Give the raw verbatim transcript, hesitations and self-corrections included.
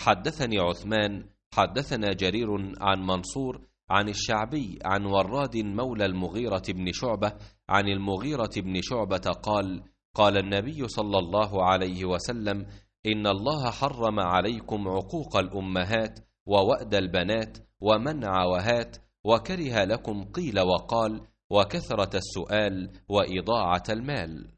حدثني عثمان حدثنا جرير عن منصور عن الشعبي عن وراد مولى المغيرة بن شعبة عن المغيرة بن شعبة قال قال النبي صلى الله عليه وسلم إن الله حرم عليكم عقوق الأمهات ووأد البنات ومنع وهات وكره لكم قيل وقال وكثرة السؤال وإضاعة المال.